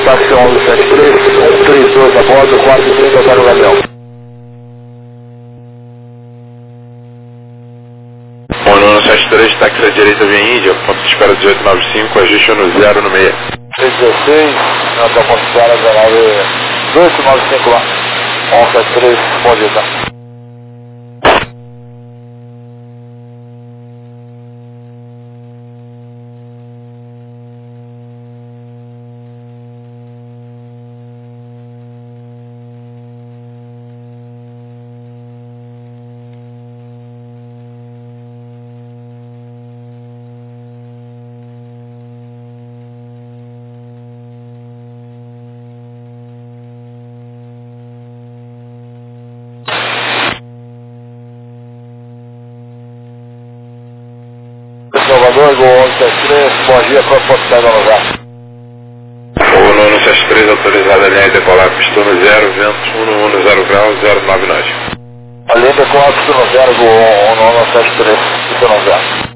táxi 1173, 132 a bordo, 430 para o Gabriel. 1173, táxi à direita vem Índia, ponto de espera 1895, ajuste no 0 no meio. 316, na tua ponte de espera 1895 lá. 1173, bom dia, tá? Salvador, Gol 1173, bom dia, qual ponto de espera no lugar? O 973 autorizado a linha de decolar, pistão 0, vento 110 graus, 09 nós. A linha de decolar, pistão 0, Gol 1173, pistão 0.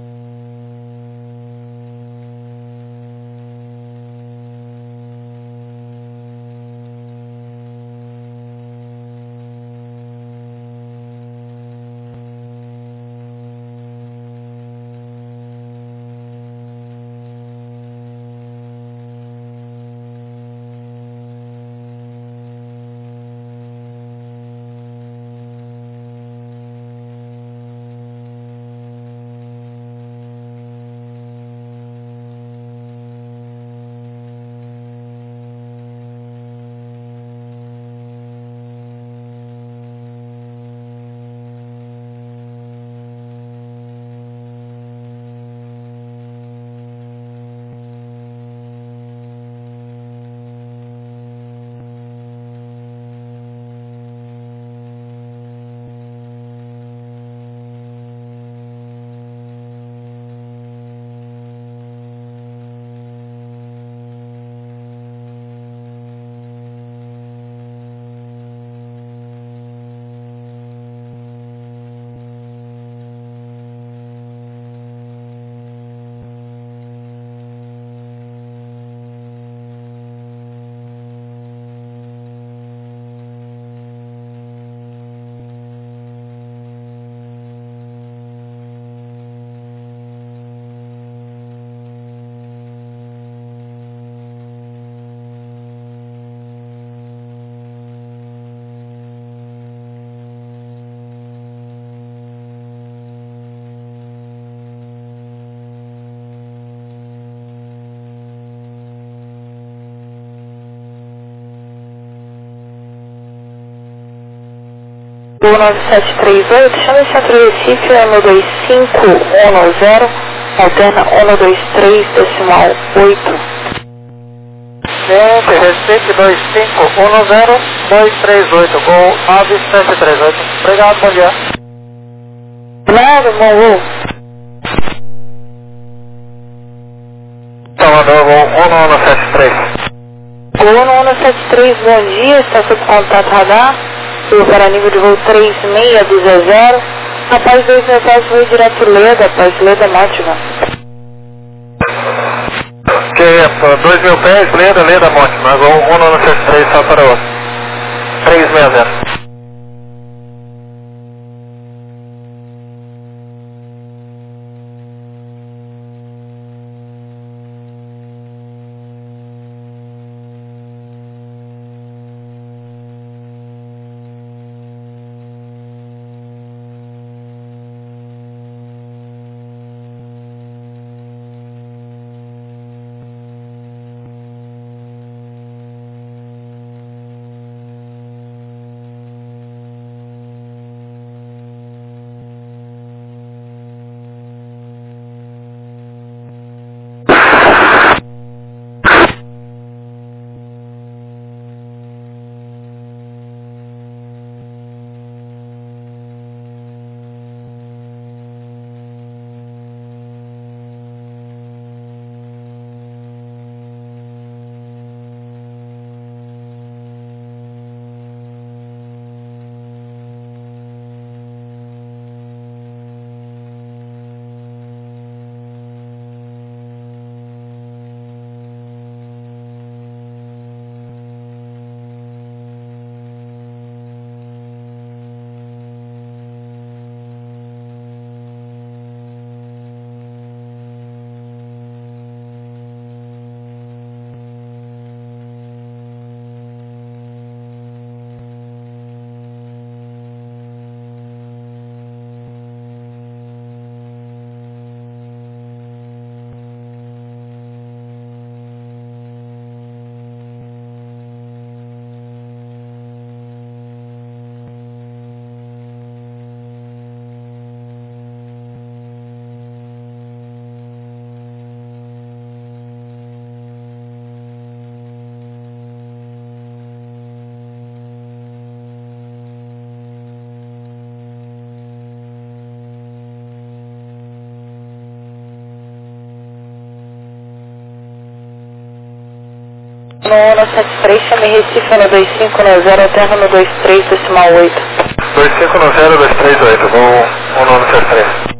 O 9738, chama Centro Recife 12510, alterna 123 decimal 8. Centro Recife 2510238, Gol 9738. Obrigado, bom dia. Nada, bom voo. Salvador, Gol 1173. Gol 173, bom dia, está sob contato radar. Para nível de voo 3620, rapaz 267, voo direto Leda, rapaz, Leda Mátima. Que é, 2.000 pés, Leda Mátima, Gol 1973, só para o 360. No 173, chame Recife no 2590, terra no 23, decimal 8. 2590, 238, vou 1973.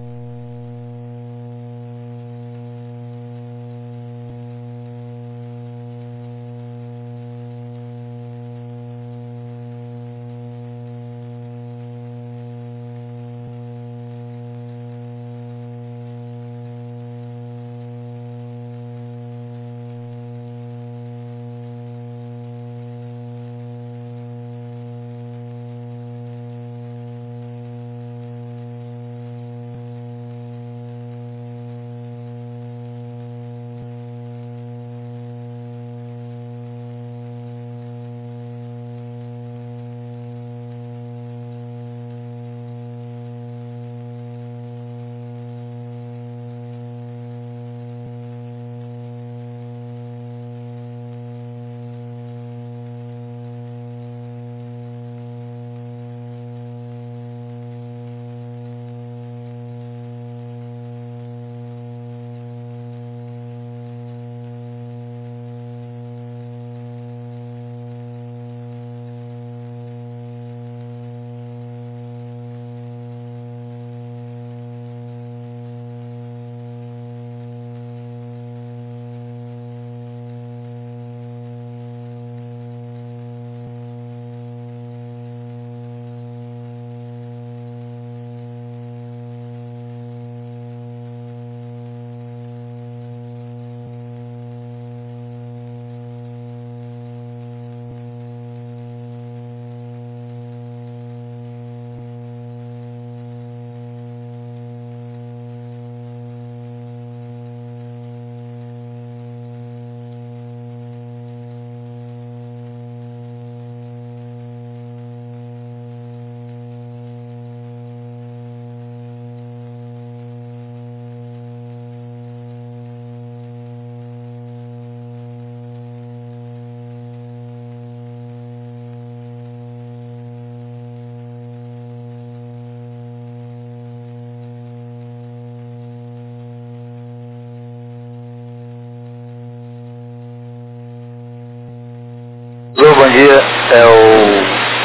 Alô, bom dia, é o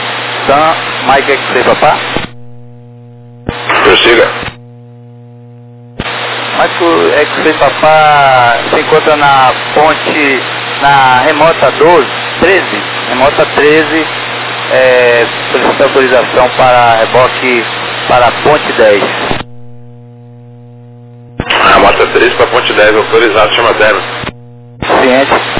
Sam Mike XC Papá? Prossiga. Mike XC Papá se encontra na ponte, na remota 13, solicita autorização para reboque para a ponte 10. A Mota 3 para Ponte 10, autorizado, chama Terra. Ciente.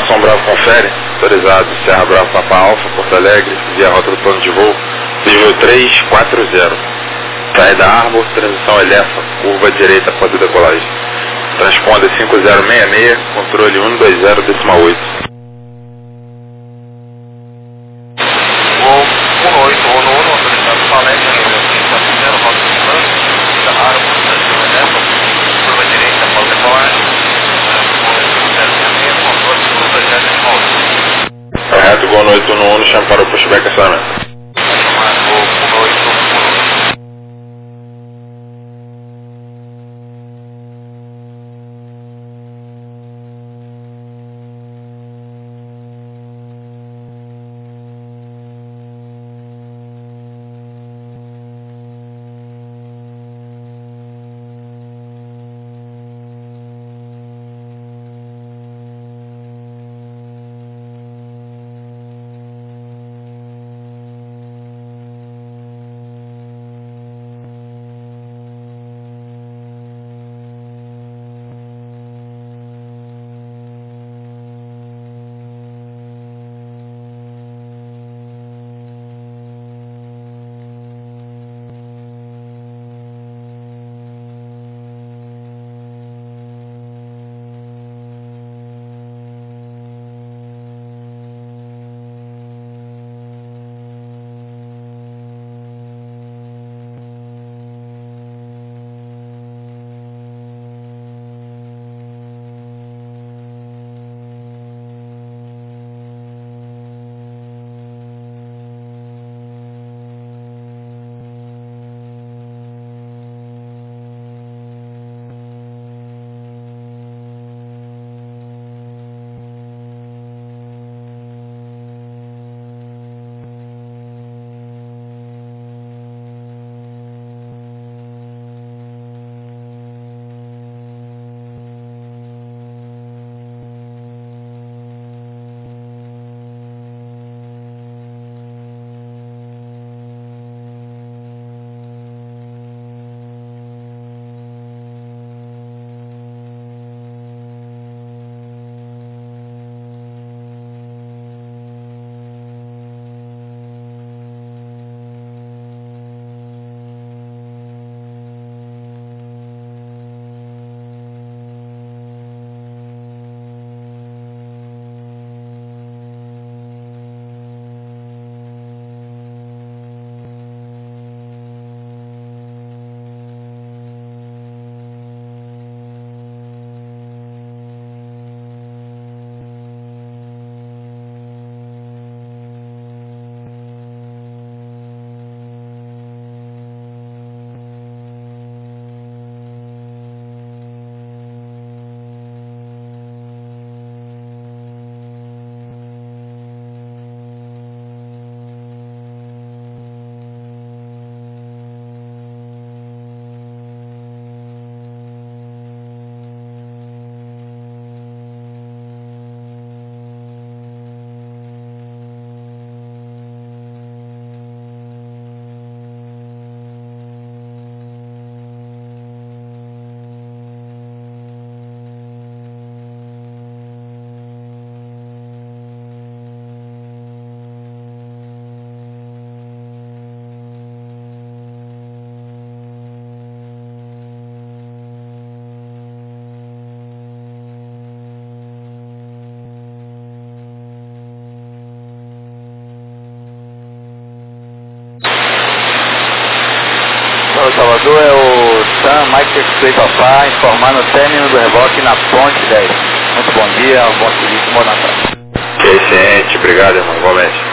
São Bravo confere, autorizado, Serra Bravo Papa Alfa, Porto Alegre, via rota do plano de voo, nível 340. Saída Arbor, transição Elefa, curva direita após a decolagem. Transponder 5066, controle 120,8. Voo 18111, autorizado Palestra, nível 340, rota do plano, da Arbor, transição Elefa, curva direita após a decolagem. Transponder 5066, controle 120,8. Correto, Gol 811, chama para o pushback acionamento. Chamar voo 18111. Salvador é o Sam Mike X-Ray Papá, informando o término do reboque na ponte 10. Muito bom dia, bom serviço, bom Natal. Excelente, obrigado, irmão, igualmente.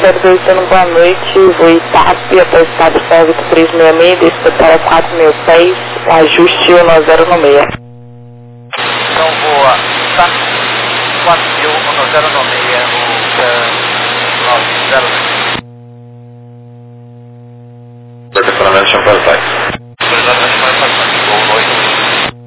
02 dando boa noite, vou ITAP, após estado Sérvio 366, desce para 4.006, ajuste 10 no meio. Então voa TAP 4096, o 902. Departamento Champagne Taxi. Autorizado na Champagne Taxi, voo 81.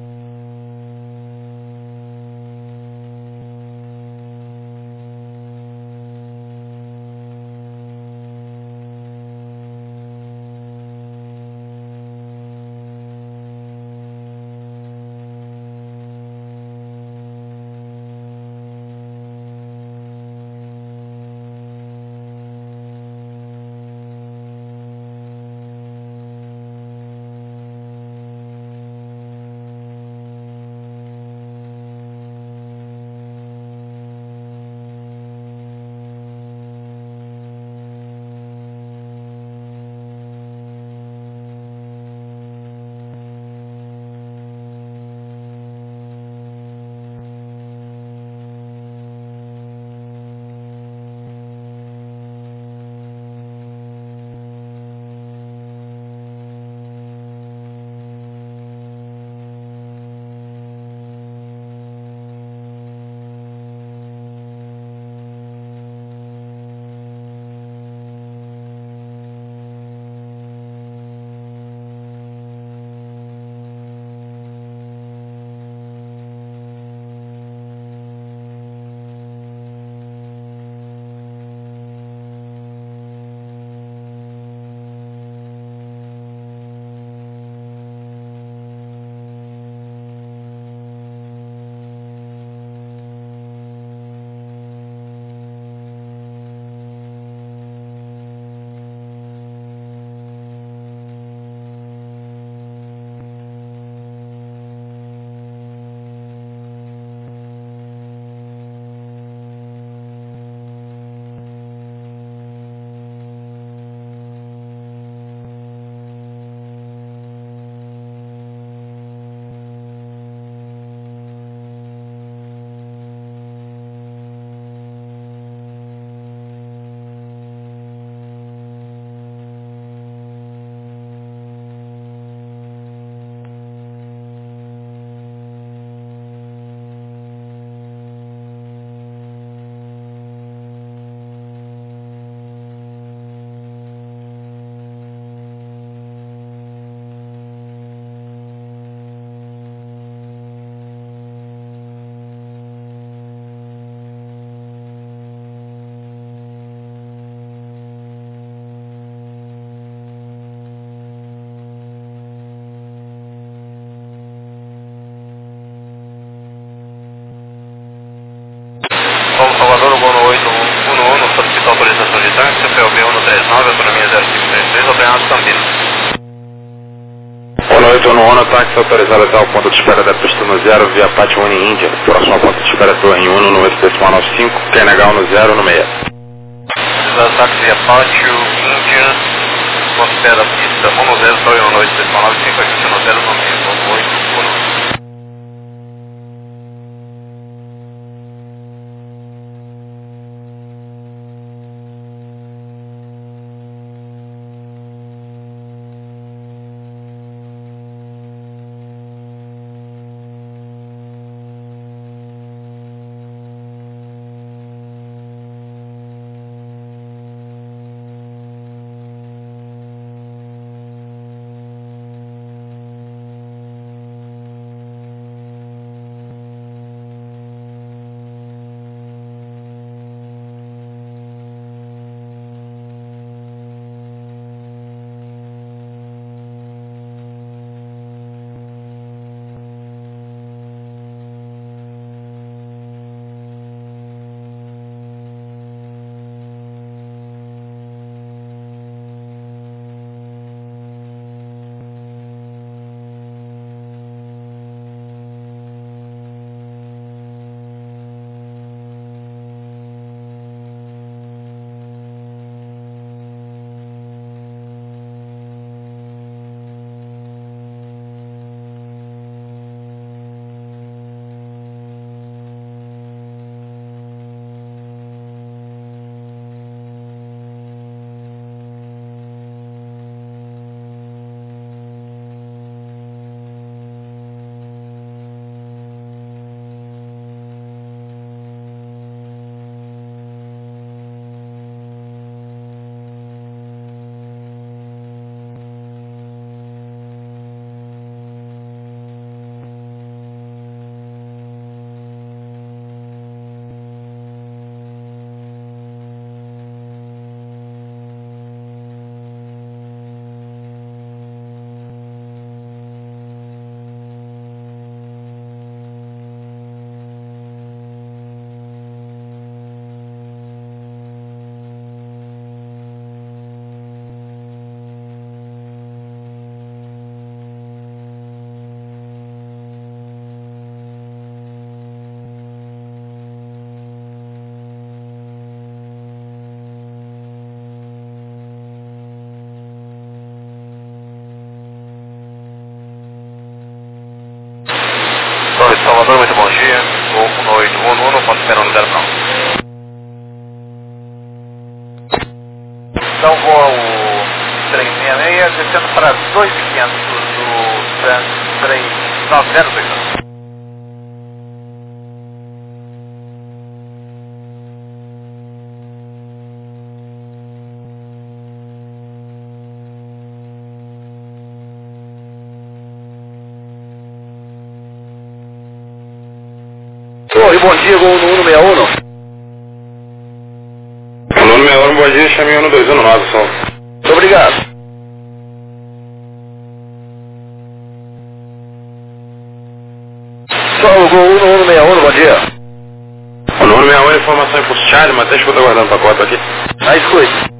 Salvador, Gono 811, solicita autorização de trânsito, CPLB 139, autonomia 0533, Obrigado Campinas. Boa noite, Ono táxi autorizado até o ponto de espera da pista no 0, via Pátio Uni Índia. Próximo ponto de espera Torre 1, no decimal 95, QNH no 0 no 6. Autorizado táxi via Pátio Índia, ponto de espera da pista 10, Torre 1, decimal 95, ajuste no 0 no meio, voo 811. Salvador, muito bom dia. Vou 181, ponto esperando 0 não. Então vou ao 366, descendo para 2.500 do Trans 390. Oi, bom dia, vou no 161. No 161, bom dia, chame 1219, som. Muito obrigado. Só o Gol 161, bom dia. O 161 é informação por Charlie, mas deixa eu estar guardando o pacote aqui. Escute.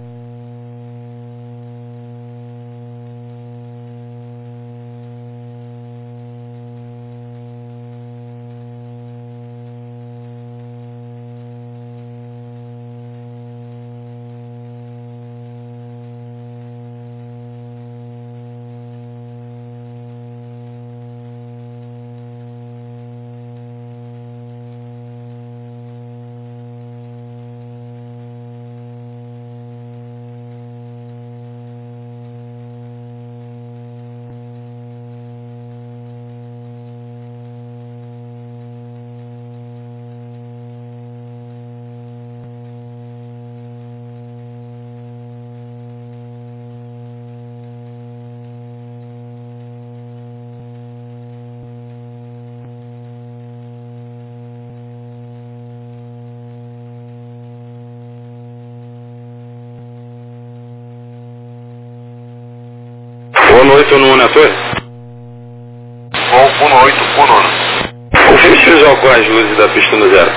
Boa noite, no 1 na torre. Vou 181. Confirme visual com as luzes da pista no 0.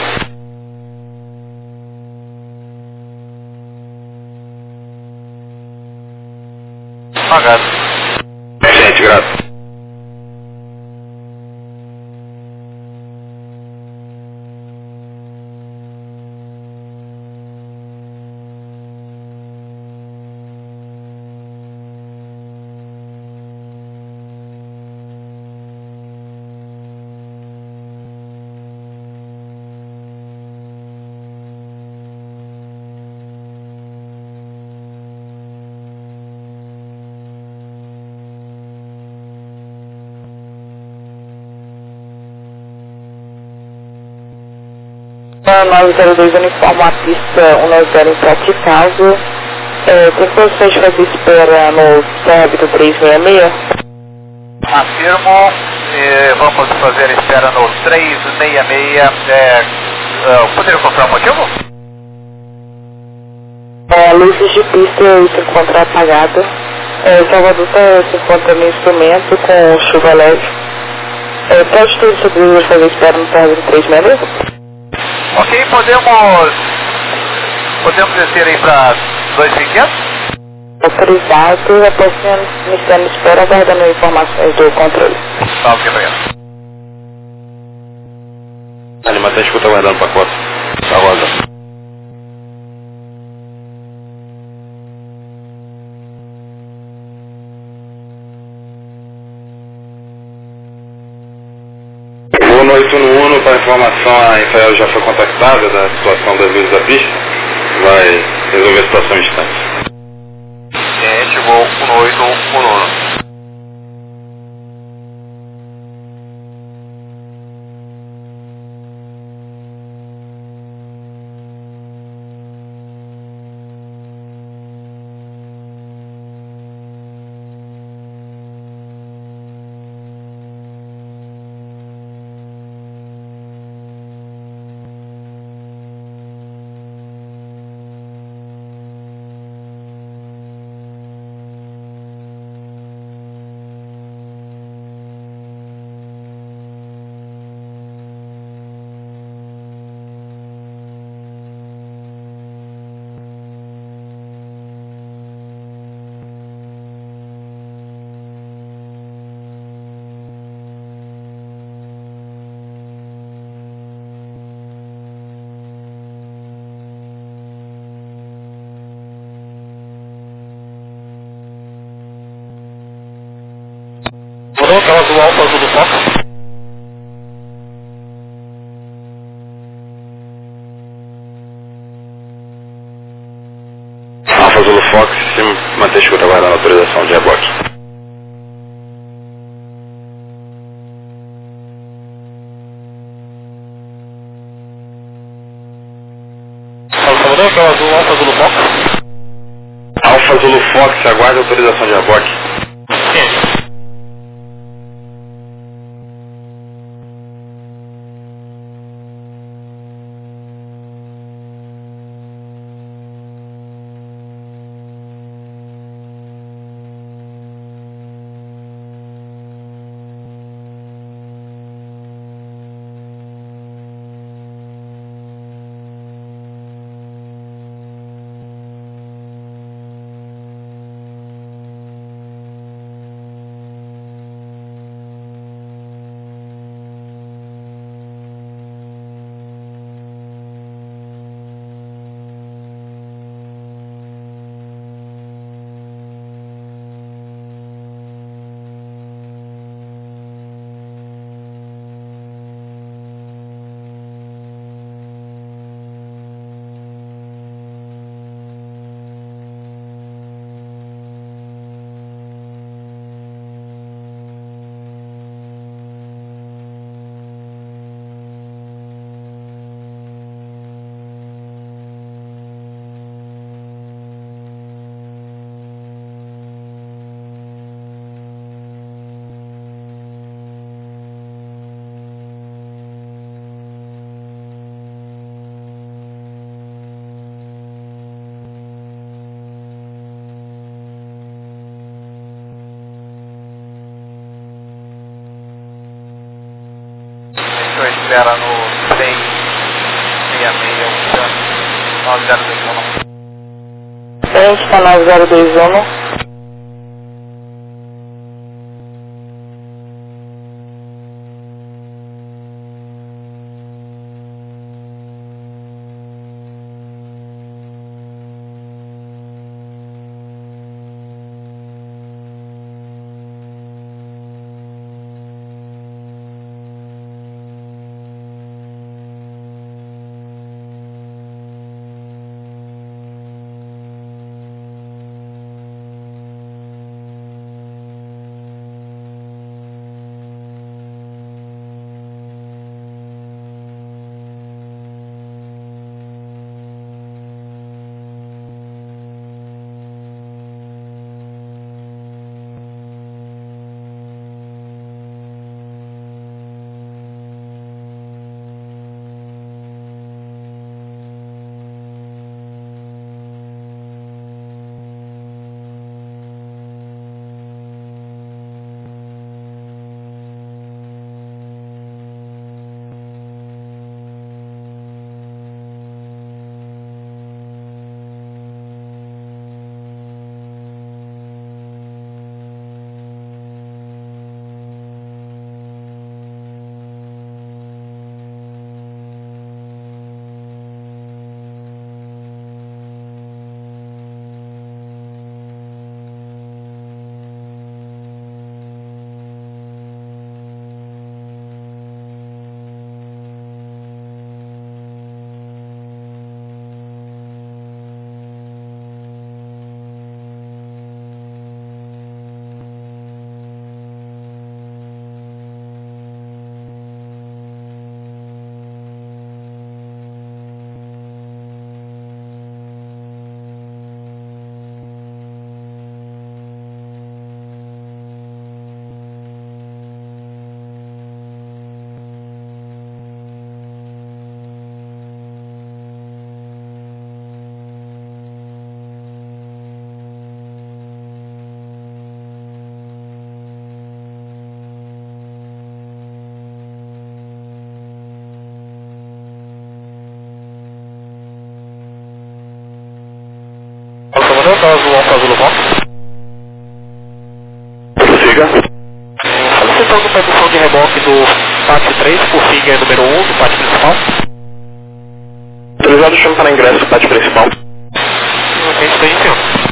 Apagado. Gente, grato. A 902 uniforma a pista 190 em praticado. Tem condições de fazer espera no Cérebro 366? Afirmo, vamos fazer a espera no 366. Poderia confirmar o motivo? Luzes de pista se encontra apagada. Salvador se encontra no instrumento com chuva leve. Pode ter sobre fazer espera no Cérebro 366? Ok, podemos descer aí para 2.500? Autorizado, após iniciando espera, aguardando informações do controle. Tá, ok, obrigado. Ali, mas deixa eu estar guardando o pacote. Tá guardando. Boa noite, no 1, para informação, a Rafael já foi contactada da situação das luzes da pista. Vai resolver a situação em instantes. Gente, vou 181. Coloca ela do alfa azul do foco. autorização de reboque. Salvador, que é o azul, Alfa Zulu Fox. Alfa Zulu Fox, aguarde autorização de reboque. Sim. Espera no 366 9021. Frente está 9021. Salvador, que é o azul, Alfa Zulu Fox. Prossiga. Solicitando permissão de reboque do pátio 3 por finger número 1 do pátio principal. Autorizado, chama para ingresso do pátio principal. Ok, estou iniciando.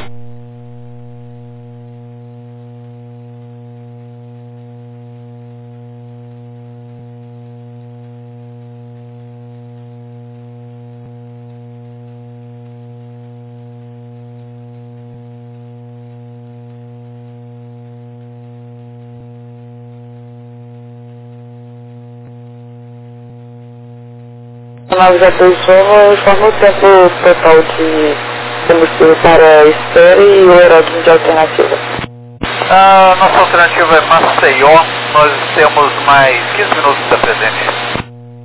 921 informa o tempo total de combustível para espera e o aeródromo de alternativa. Nossa alternativa é Maceió, nós temos mais 15 minutos da presente.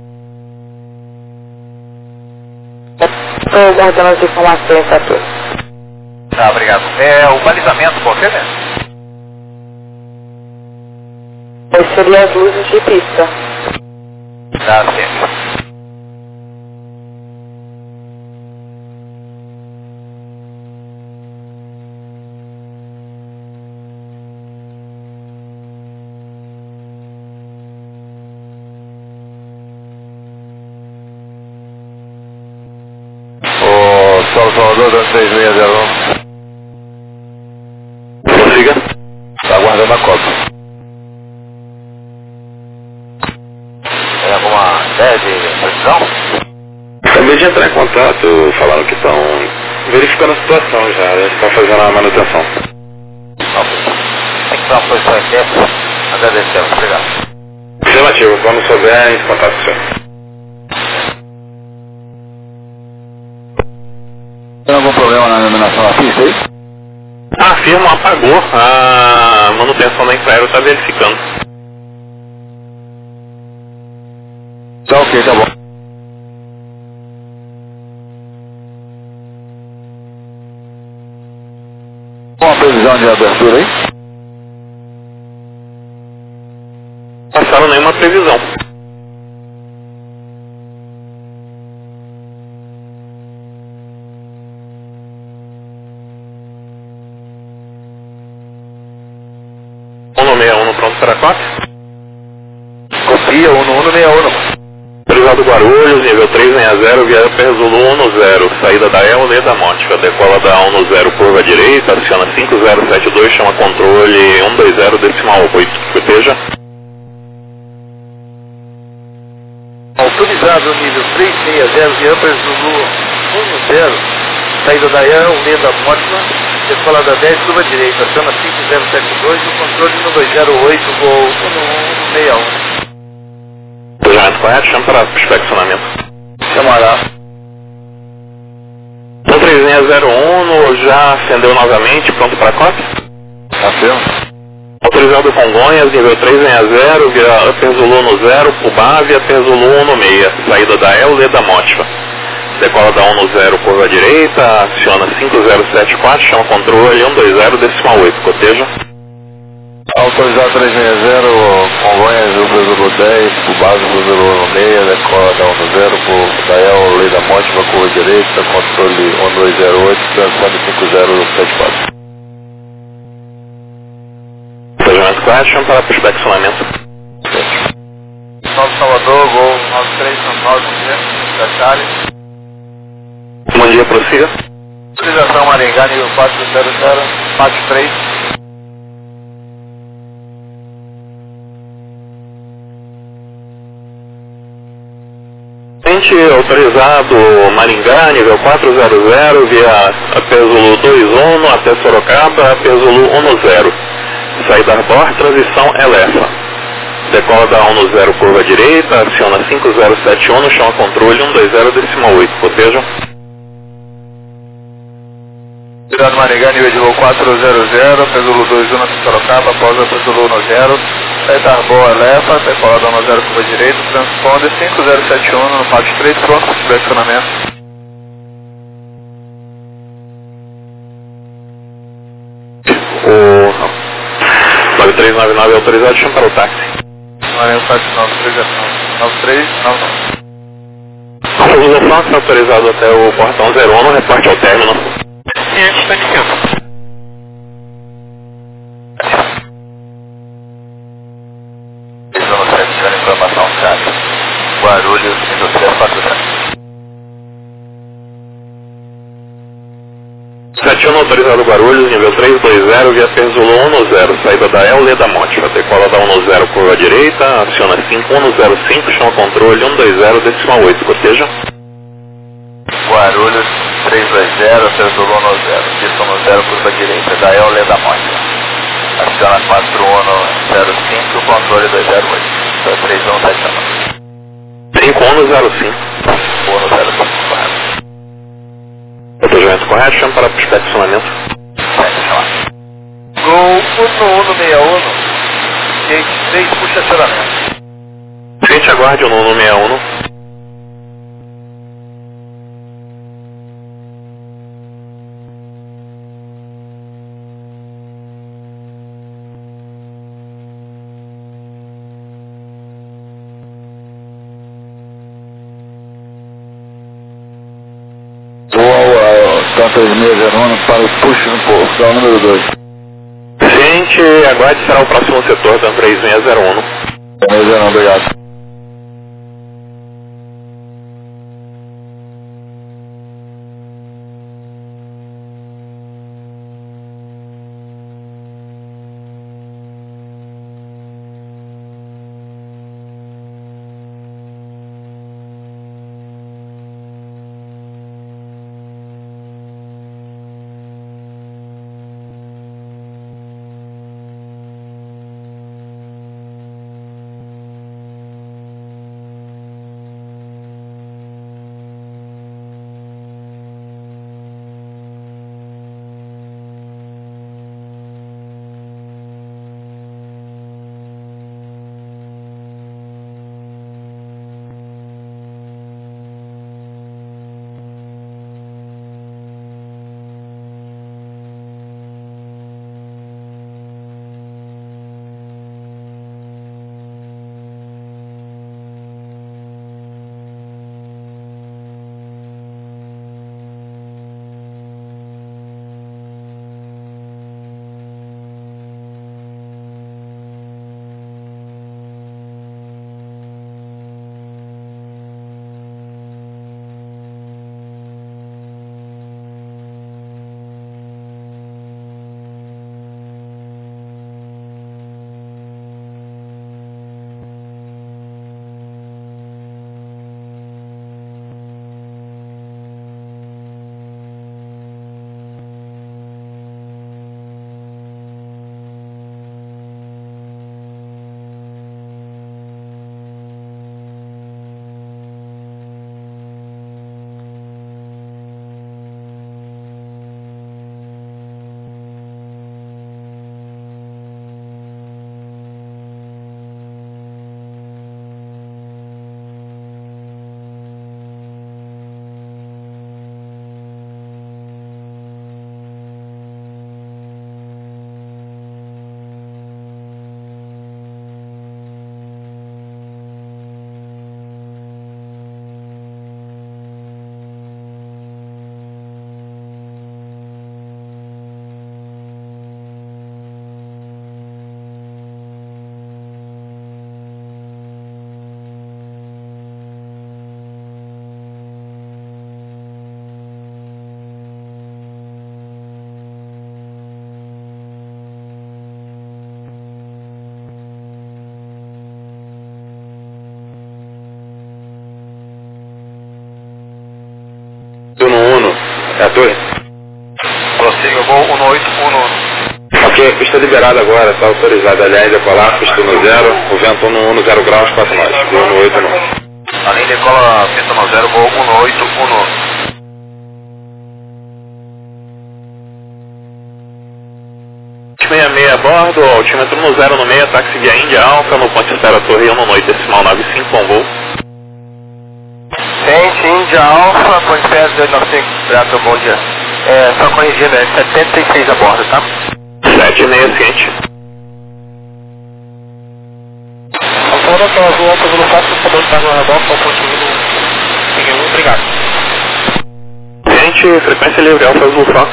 Estou guardando as informações para todos. Tá, obrigado. O balizamento qual que é, né? Esse seria as luzes de pista. Tá, sim. Salvador, 2601. Prossiga. Está aguardando a cota. Tem alguma ideia de precisão? Acabei de entrar em contato, falaram que estão verificando a situação já, estão fazendo a manutenção. Tem que dar uma posição em tempo. Agradecemos, obrigado. Relativo, quando souber, entre em contato com o senhor. Tem algum problema na iluminação da pista aí? A firma apagou, a manutenção da Infraero está verificando. Tá ok, tá bom. Uma previsão de abertura aí? Passaram nenhuma previsão. Pronto para 4? Copia 1161. Autorizado Guarulhos, nível 360, via Perzulu 10, saída da EOL da Mótica, decola da 10, curva direita, aciona 5072, chama controle 120 decimal 8, proteja. Autorizado nível 360, via Perzulu 10, saída da EOL da Mótica, decola da 10, curva direita, aciona 5072, o controle 128, voo 1161. Projeto correto, chama para inspecionamento. Chamará. 13601, já acendeu novamente, pronto para cópia? Afirma. Autorizado Congonhas, nível 360, via Upper Zulu 0, Pubá, via Upper Zulu 16, saída da EOL da Mótica. Decola da 10, curva direita, aciona 5074, chama controle 120 decimal 8, coteja. Autorizado 360, Congonhas, Upper Zulu 10, Pubá, Zulu 16, decola da 10, por Dael, Lei da Mótica, curva direita, controle 1208, transpone 5074. Projeto correto, chama para inspecionamento. Novo Salvador, Gol 9399, da Charles. Bom dia, prossiga. Utilização Maringá, nível 400, 43. Autorizado Maringá, nível 400, via Apesulu 21 até Sorocaba, Apesulu 10. Saída Arbor, transição Elefa. Decola da 10, curva direita, aciona 5071, chama controle 120 decimal 8, cotejam. Cidade Maringá, nível de voo 400, Apesulu 21 até Sorocaba, após Apesulu 10. Saída Arbor, Elefa, decola da 10, curva direita, transponder 5071 no pátio 3, pronto para inspecionamento. O 9399 é autorizado, chama para o táxi. Maringá 9399. A utilização está autorizado até o portão 01, reporte ao término. E a gente está de tempo. Informação, cara. Guarulhos, nível 3400. 71 autorizado Guarulhos, nível 320, via Perzulu 10, saída da EOL da Mótica, decola da 10, curva direita, aciona 5105, chama controle 120 decimal 8, coteja. Guarulhos, 320, Perzulu 10, pista 10, curva direita, da EOL da Mótica. Aciona 4105, controle 208, 3179. 5105. Atendimento correto, chama para inspecionamento. Gol 1161, gate 3, puxa acionamento. Frente, aguarde o 1161. Então 3601 para o push no portão número 2. Frente, aguarde, será o próximo setor da 3601. 3601, obrigado. É a torre? Prossiga, gol 181. Ok, pista liberada agora, está autorizada. Aliás, decolar, pista no 0, o vento no 0 graus, 4 nós. Gol 181. A linha decola, pista no 0, gol 181. meia a bordo, altímetro no 0 no meio, táxi via Índia Alfa, no ponte espera Torre 1 no noite decimal 95 com voo. Frente, Índia Alfa, ponte espera 295, obrigado, bom dia. Só corrigindo, é 76 a bordo, tá? 76 ciente. Alfa, aquela azul alta pelo 4, por favor, está no aeroporto, ao ponto 1, obrigado. Ciente, frequência livre, Alfa Azul só.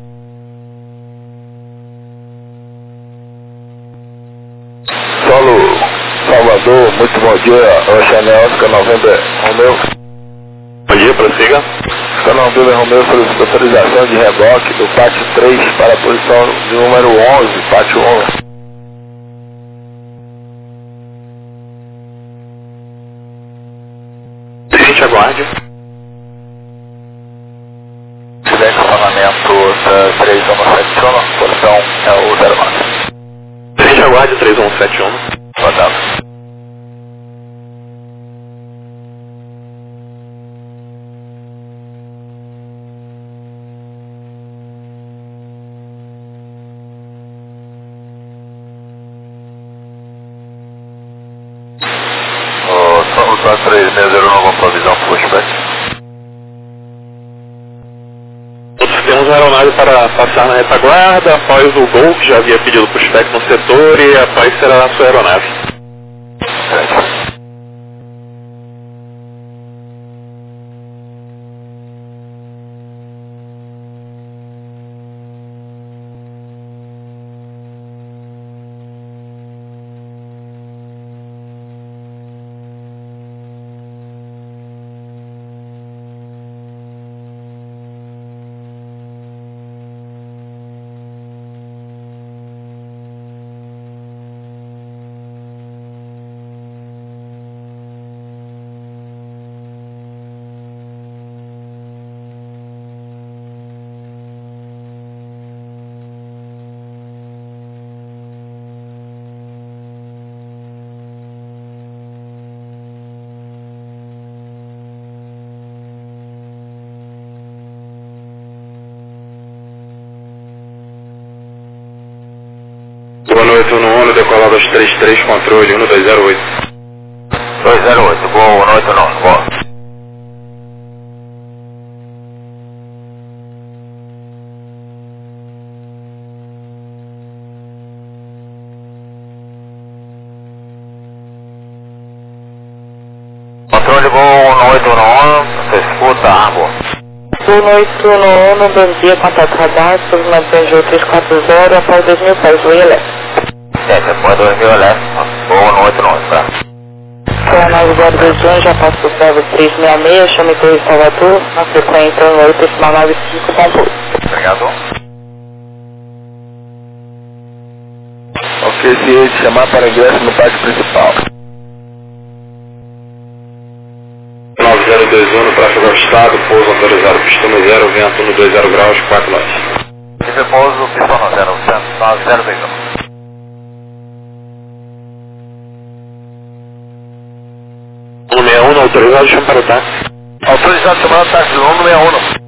Solo Salvador, muito bom dia, Oceanel, Oscar November Romeu. Bom dia, prossiga. Oscar November Romeu solicita autorização de reboque do pátio 3 para a posição de número 11, pátio 11. Ciente, aguarde. Silêncio, planamento 3171, posição é o 09. Ciente, aguarde 3171. Rodado. 360 alguma provisão para pushback? Temos uma aeronave para passar na retaguarda, após o Gol, que já havia pedido pushback no setor, e após será a sua aeronave. Boa noite, 1-1, decolado aos 33, controle 1208. 208, boa noite, não, boa. Controle Gol 181, você escuta, Arbor. Boa noite, 1-1, bom dia, contato radar, submantém 340, após 2000 pés, o elétrico. Depois 2000 elétrico, boa noite, não, tá? Coronel 021, já passo o servo 366, chame Torre Salvador, na frequência 18, decimal 95, bom voo. Obrigado. Ok, se chamar para ingresso no pátio principal. 9021 no tráfego ajustado, pouso autorizado, pistão 0, vento 120 graus, 4 knots. Tive pouso, pistão 021. 161, autorizado, chama para o táxi. Autorizado, chamando o táxi 161.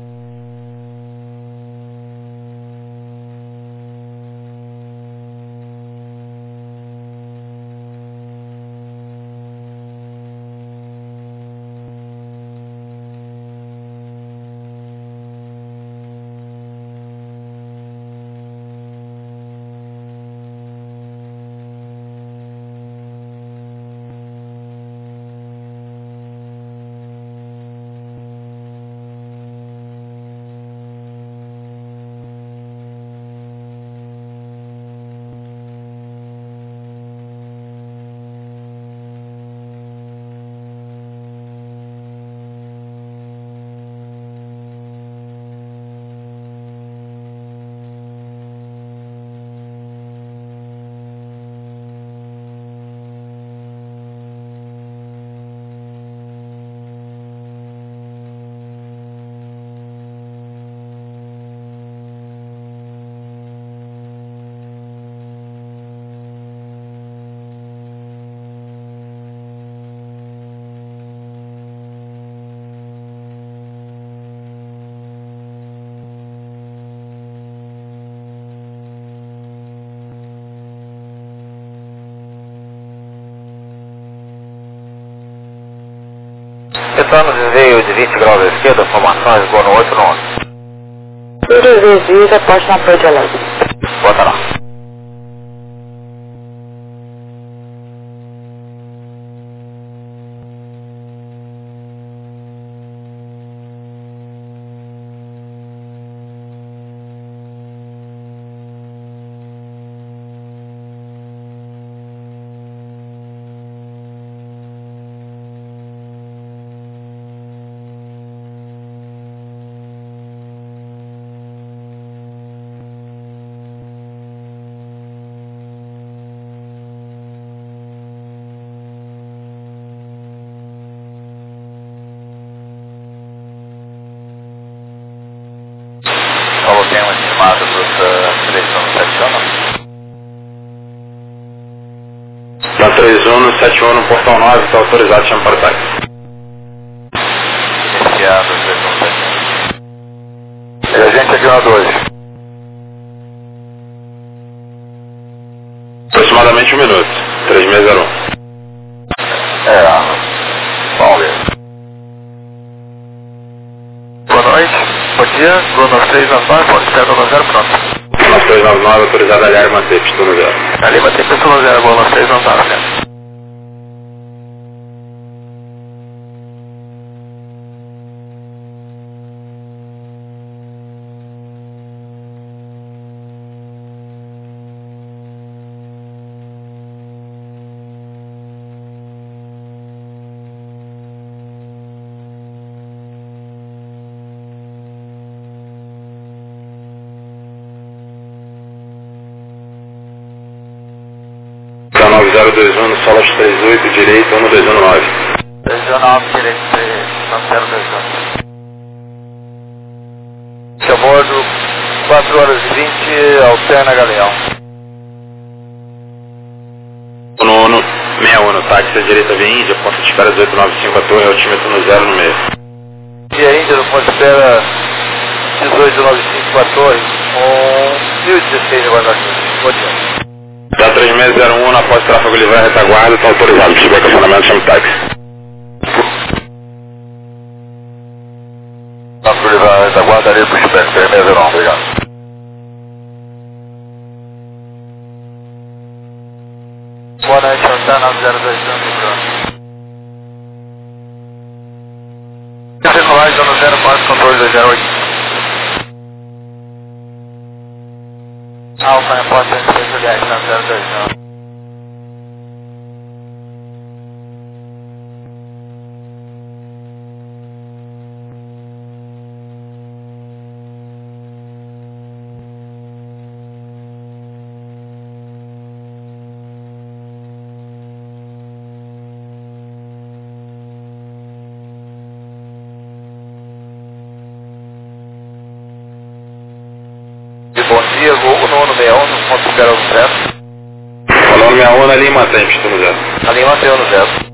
Retorno desvio de 20 graus à esquerda, formações, boa noite, não. Desvio, aposto na Ponte Elétrica. Bota lá. Coloquei uma estimada dos 3171. Na 3171 no portão 9, está autorizado, chama para o táxi. Iniciado 3171. E a gente aqui na 2. Aproximadamente 1 minuto, 3601. Bom. Bruno 699, pode estar no 0, pronto. 9399, autorizado a aliar e manter, pistão no 0. Ali manter pistão no 0, Bruno 699, né? Tá 9021 no Solas 38, direito 1219. 219, direito 9021. De bordo, 4 horas e 20, alterna Galeão. No 61, táxi à direita via Índia, ponto de espera 1895 a torre, altímetro no 0 no meio. Via Índia, no ponto de espera 1895 a torre, com 1016 aguardadores. Bom dia. Tá 3601, após tráfego livre à retaguarda, está autorizado. Se tiver estacionamento, chama o táxi. Tráfego livre à retaguarda, ali pro espectro, 3601, obrigado. Boa noite, Antena 9021, Bruno. Decolagem no 04, controle 208. Alfa, repórter 110, na 029. Bom dia, Gol no 61, no ponto de espera no 0. Falando minha onda ali, mantém, pistão no 0. Ali mantém no 0.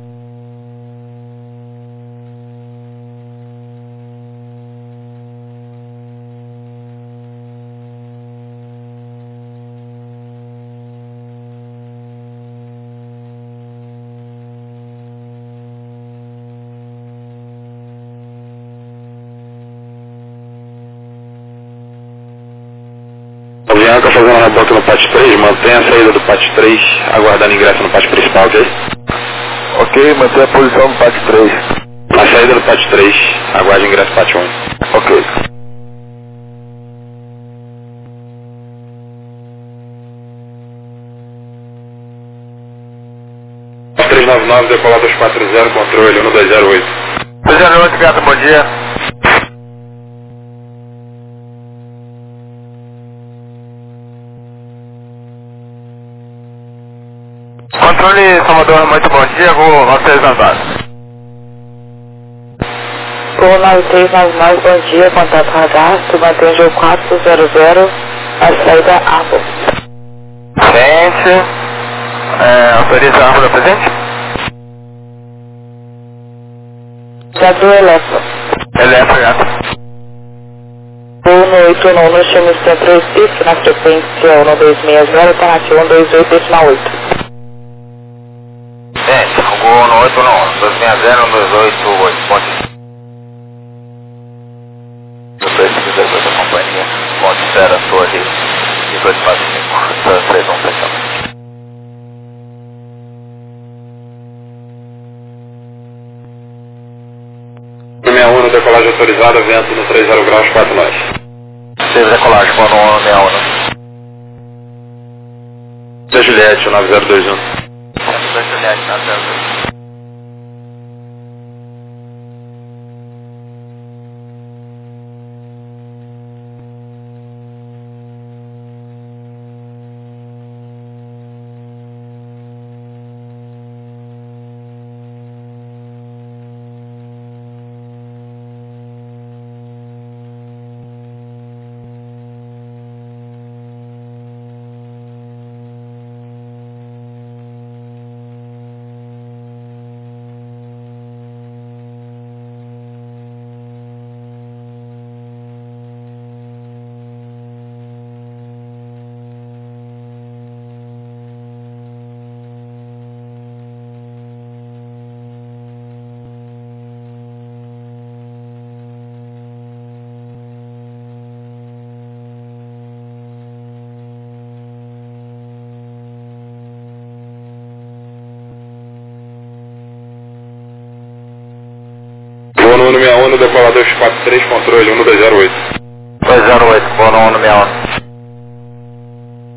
Bianca fazendo reboque no pátio 3, mantém a saída do pátio 3, aguardando ingresso no pátio principal, ok? Ok, mantém a posição no pátio 3. Na saída do pátio 3, aguarde ingresso no pátio 1. Ok. Os 399, decolar 240, controle 1208. 208, gata, bom dia. Controle Salvador, muito bom dia, Gol 9399. Gol 9399, bom dia, contato radar, mantém Geo 400, a saída Arbor. Frente, autoriza a árvore presente? Gado Elefa. Elefa, gata. Gol no 89, chama o centro Recife, na frequência 1260, alternativa 128,8. Gente, Gol no 89, 260, 1288, bom dia. Eu preciso da companhia, ponto de espera, torre, e 245, 31, fechamos. No 61, no decolagem autorizada, vento no 30 graus, 4 nós. Teve decolagem, bom no 61. Da Juliette, 9021. Da Juliette, na 021. 161 no decolador 43, controle 1208. 208.